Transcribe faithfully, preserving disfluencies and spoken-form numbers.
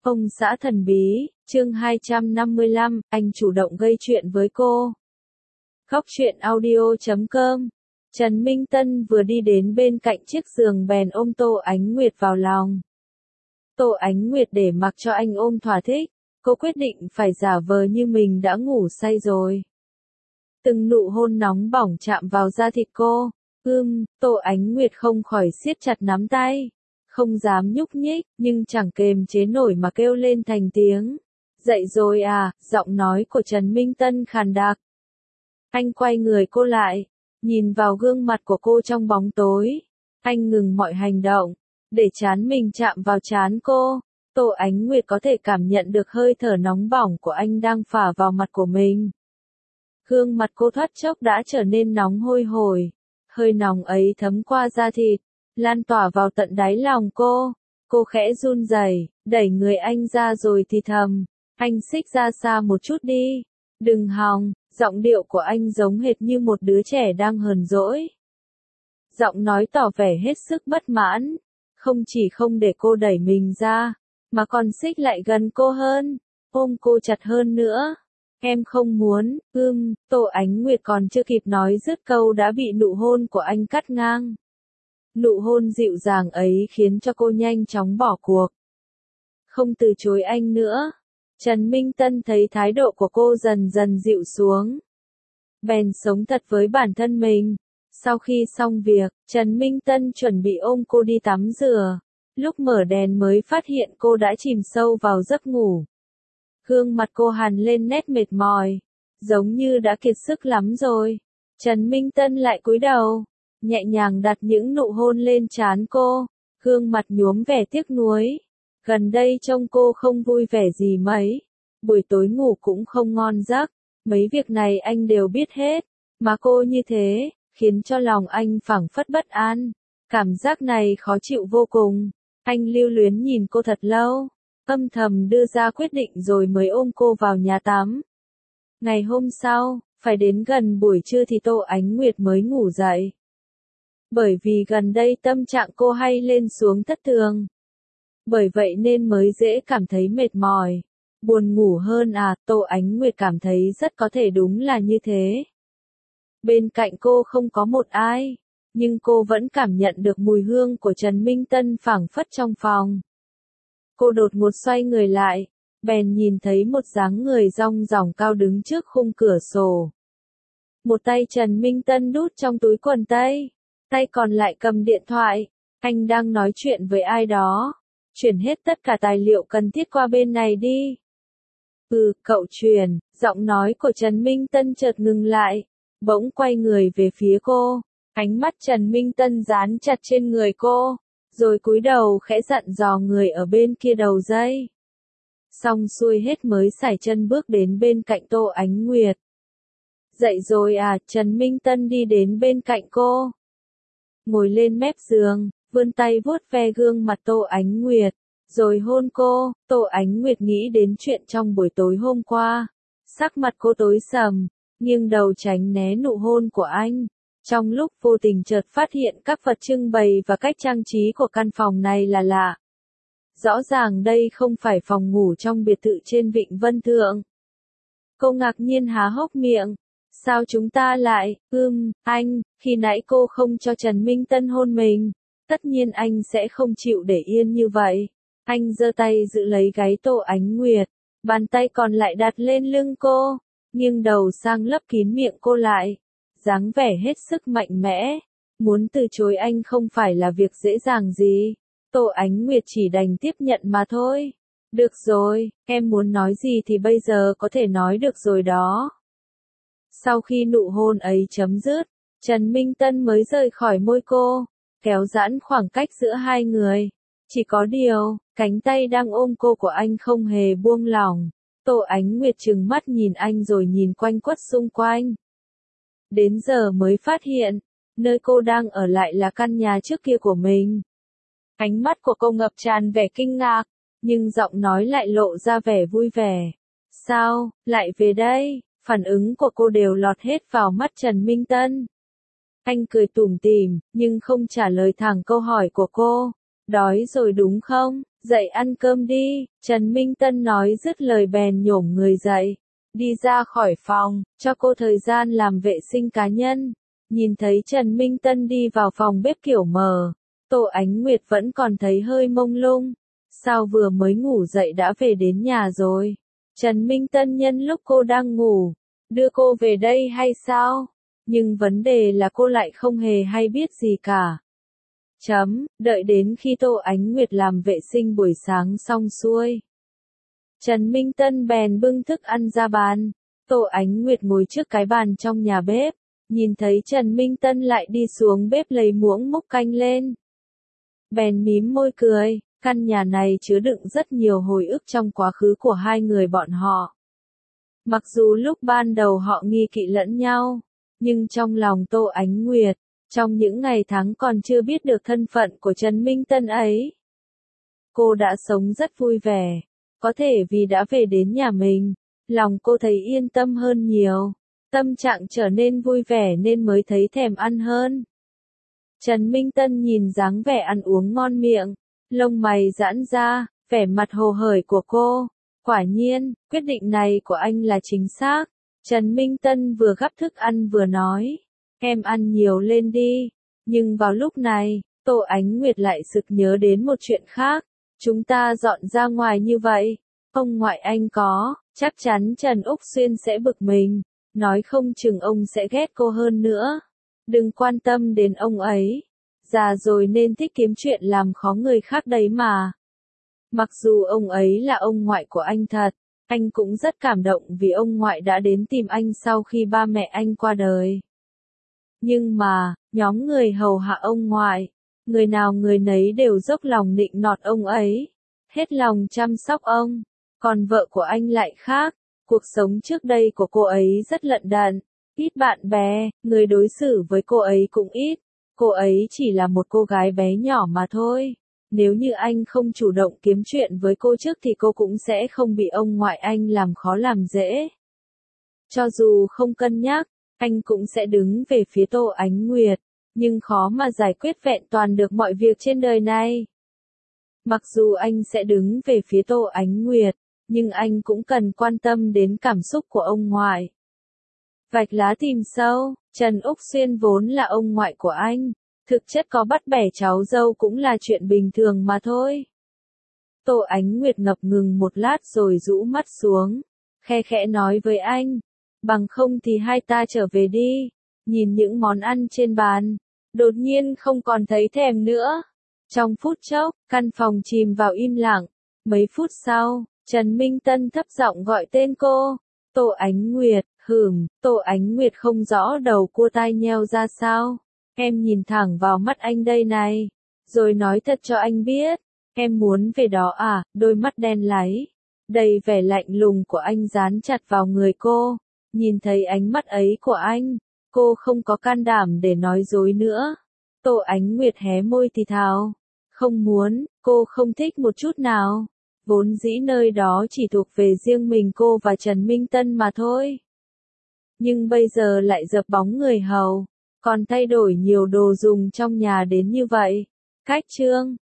Ông xã thần bí, chương hai trăm năm mươi lăm, anh chủ động gây chuyện với cô. Góc truyện audio chấm com. Trần Minh Tân vừa đi đến bên cạnh chiếc giường bèn ôm Tô Ánh Nguyệt vào lòng. Tô Ánh Nguyệt để mặc cho anh ôm thỏa thích, cô quyết định phải giả vờ như mình đã ngủ say rồi. Từng nụ hôn nóng bỏng chạm vào da thịt cô, ưm, Tô Ánh Nguyệt không khỏi siết chặt nắm tay. Không dám nhúc nhích, nhưng chẳng kềm chế nổi mà kêu lên thành tiếng. Dậy rồi à, giọng nói của Trần Minh Tân khàn đặc. Anh quay người cô lại, nhìn vào gương mặt của cô trong bóng tối. Anh ngừng mọi hành động, để trán mình chạm vào trán cô. Tô Ánh Nguyệt có thể cảm nhận được hơi thở nóng bỏng của anh đang phả vào mặt của mình. Gương mặt cô thoát chốc đã trở nên nóng hôi hổi. Hơi nóng ấy thấm qua da thịt, lan tỏa vào tận đáy lòng cô. Cô khẽ run rẩy, đẩy người anh ra rồi thì thầm, anh xích ra xa một chút đi. Đừng hòng, giọng điệu của anh giống hệt như một đứa trẻ đang hờn dỗi. Giọng nói tỏ vẻ hết sức bất mãn, không chỉ không để cô đẩy mình ra, mà còn xích lại gần cô hơn, ôm cô chặt hơn nữa. Em không muốn, ưm, Tô Ánh Nguyệt còn chưa kịp nói dứt câu đã bị nụ hôn của anh cắt ngang. Nụ hôn dịu dàng ấy khiến cho cô nhanh chóng bỏ cuộc. Không từ chối anh nữa. Trần Minh Tân thấy thái độ của cô dần dần dịu xuống. Bèn sống thật với bản thân mình. Sau khi xong việc, Trần Minh Tân chuẩn bị ôm cô đi tắm rửa. Lúc mở đèn mới phát hiện cô đã chìm sâu vào giấc ngủ. Gương mặt cô hằn lên nét mệt mỏi, giống như đã kiệt sức lắm rồi. Trần Minh Tân lại cúi đầu, nhẹ nhàng đặt những nụ hôn lên trán cô, gương mặt nhuốm vẻ tiếc nuối. Gần đây trông cô không vui vẻ gì mấy, buổi tối ngủ cũng không ngon giấc, mấy việc này anh đều biết hết, mà cô như thế, khiến cho lòng anh phảng phất bất an. Cảm giác này khó chịu vô cùng, anh lưu luyến nhìn cô thật lâu, âm thầm đưa ra quyết định rồi mới ôm cô vào nhà tắm. Ngày hôm sau, phải đến gần buổi trưa thì Tô Ánh Nguyệt mới ngủ dậy. Bởi vì gần đây tâm trạng cô hay lên xuống thất thường. Bởi vậy nên mới dễ cảm thấy mệt mỏi, buồn ngủ hơn à, Tô Ánh Nguyệt cảm thấy rất có thể đúng là như thế. Bên cạnh cô không có một ai, nhưng cô vẫn cảm nhận được mùi hương của Trần Minh Tân phảng phất trong phòng. Cô đột ngột xoay người lại, bèn nhìn thấy một dáng người rong ròng cao đứng trước khung cửa sổ. Một tay Trần Minh Tân đút trong túi quần tây, tay còn lại cầm điện thoại, anh đang nói chuyện với ai đó. Chuyển hết tất cả tài liệu cần thiết qua bên này đi. Ừ, cậu truyền, giọng nói của Trần Minh Tân chợt ngừng lại, bỗng quay người về phía cô, ánh mắt Trần Minh Tân dán chặt trên người cô, rồi cúi đầu khẽ dặn dò người ở bên kia đầu dây. Xong xuôi hết mới sải chân bước đến bên cạnh Tô Ánh Nguyệt. Dậy rồi à, Trần Minh Tân đi đến bên cạnh cô, ngồi lên mép giường, vươn tay vuốt ve gương mặt Tô Ánh Nguyệt, rồi hôn cô. Tô Ánh Nguyệt nghĩ đến chuyện trong buổi tối hôm qua, sắc mặt cô tối sầm, nghiêng đầu tránh né nụ hôn của anh. Trong lúc vô tình chợt phát hiện các vật trưng bày và cách trang trí của căn phòng này là lạ. Rõ ràng đây không phải phòng ngủ trong biệt thự trên Vịnh Vân Thượng. Cô ngạc nhiên há hốc miệng. Sao chúng ta lại, ưm, anh, khi nãy cô không cho Trần Minh Tân hôn mình, tất nhiên anh sẽ không chịu để yên như vậy. Anh giơ tay giữ lấy gáy Tô Ánh Nguyệt, bàn tay còn lại đặt lên lưng cô, nghiêng đầu sang lấp kín miệng cô lại, dáng vẻ hết sức mạnh mẽ. Muốn từ chối anh không phải là việc dễ dàng gì. Tô Ánh Nguyệt chỉ đành tiếp nhận mà thôi. Được rồi, em muốn nói gì thì bây giờ có thể nói được rồi đó. Sau khi nụ hôn ấy chấm dứt, Trần Minh Tân mới rời khỏi môi cô, kéo giãn khoảng cách giữa hai người. Chỉ có điều, cánh tay đang ôm cô của anh không hề buông lỏng. Tô Ánh Nguyệt trừng mắt nhìn anh rồi nhìn quanh quất xung quanh. Đến giờ mới phát hiện, nơi cô đang ở lại là căn nhà trước kia của mình. Ánh mắt của cô ngập tràn vẻ kinh ngạc, nhưng giọng nói lại lộ ra vẻ vui vẻ. Sao, lại về đây? Phản ứng của cô đều lọt hết vào mắt Trần Minh Tân. Anh cười tủm tỉm, nhưng không trả lời thẳng câu hỏi của cô. Đói rồi đúng không? Dậy ăn cơm đi. Trần Minh Tân nói dứt lời bèn nhổm người dậy, đi ra khỏi phòng, cho cô thời gian làm vệ sinh cá nhân. Nhìn thấy Trần Minh Tân đi vào phòng bếp kiểu mờ, Tô Ánh Nguyệt vẫn còn thấy hơi mông lung. Sao vừa mới ngủ dậy đã về đến nhà rồi? Trần Minh Tân nhân lúc cô đang ngủ, đưa cô về đây hay sao? Nhưng vấn đề là cô lại không hề hay biết gì cả. Chấm, đợi đến khi Tô Ánh Nguyệt làm vệ sinh buổi sáng xong xuôi, Trần Minh Tân bèn bưng thức ăn ra bàn. Tô Ánh Nguyệt ngồi trước cái bàn trong nhà bếp, nhìn thấy Trần Minh Tân lại đi xuống bếp lấy muỗng múc canh lên. Bèn mím môi cười, căn nhà này chứa đựng rất nhiều hồi ức trong quá khứ của hai người bọn họ. Mặc dù lúc ban đầu họ nghi kỵ lẫn nhau, nhưng trong lòng Tô Ánh Nguyệt, trong những ngày tháng còn chưa biết được thân phận của Trần Minh Tân ấy, cô đã sống rất vui vẻ. Có thể vì đã về đến nhà mình, lòng cô thấy yên tâm hơn nhiều, tâm trạng trở nên vui vẻ nên mới thấy thèm ăn hơn. Trần Minh Tân nhìn dáng vẻ ăn uống ngon miệng, lông mày giãn ra, vẻ mặt hồ hởi của cô. Quả nhiên, quyết định này của anh là chính xác. Trần Minh Tân vừa gắp thức ăn vừa nói, em ăn nhiều lên đi. Nhưng vào lúc này, Tô Ánh Nguyệt lại sực nhớ đến một chuyện khác. Chúng ta dọn ra ngoài như vậy, ông ngoại anh có, chắc chắn Trần Úc Xuyên sẽ bực mình, nói không chừng ông sẽ ghét cô hơn nữa. Đừng quan tâm đến ông ấy, già rồi nên thích kiếm chuyện làm khó người khác đấy mà. Mặc dù ông ấy là ông ngoại của anh thật, anh cũng rất cảm động vì ông ngoại đã đến tìm anh sau khi ba mẹ anh qua đời. Nhưng mà, nhóm người hầu hạ ông ngoại, người nào người nấy đều dốc lòng nịnh nọt ông ấy, hết lòng chăm sóc ông. Còn vợ của anh lại khác, cuộc sống trước đây của cô ấy rất lận đận, ít bạn bè, người đối xử với cô ấy cũng ít. Cô ấy chỉ là một cô gái bé nhỏ mà thôi. Nếu như anh không chủ động kiếm chuyện với cô trước thì cô cũng sẽ không bị ông ngoại anh làm khó làm dễ. Cho dù không cân nhắc, anh cũng sẽ đứng về phía Tô Ánh Nguyệt, nhưng khó mà giải quyết vẹn toàn được mọi việc trên đời này. Mặc dù anh sẽ đứng về phía Tô Ánh Nguyệt, nhưng anh cũng cần quan tâm đến cảm xúc của ông ngoại. Vạch lá tìm sâu, Trần Úc Xuyên vốn là ông ngoại của anh, thực chất có bắt bẻ cháu dâu cũng là chuyện bình thường mà thôi. Tô Ánh Nguyệt ngập ngừng một lát rồi rũ mắt xuống, khe khẽ nói với anh, bằng không thì hai ta trở về đi. Nhìn những món ăn trên bàn, đột nhiên không còn thấy thèm nữa. Trong phút chốc, căn phòng chìm vào im lặng. Mấy phút sau, Trần Minh Tân thấp giọng gọi tên cô. Tô Ánh Nguyệt, hửm, Tô Ánh Nguyệt không rõ đầu cua tai nheo ra sao. Em nhìn thẳng vào mắt anh đây này, rồi nói thật cho anh biết. Em muốn về đó à? Đôi mắt đen láy, đầy vẻ lạnh lùng của anh dán chặt vào người cô. Nhìn thấy ánh mắt ấy của anh, cô không có can đảm để nói dối nữa. Tô Ánh Nguyệt hé môi thì thào. Không muốn, cô không thích một chút nào. Vốn dĩ nơi đó chỉ thuộc về riêng mình cô và Trần Minh Tân mà thôi. Nhưng bây giờ lại dập bóng người hầu, còn thay đổi nhiều đồ dùng trong nhà đến như vậy. Cách chương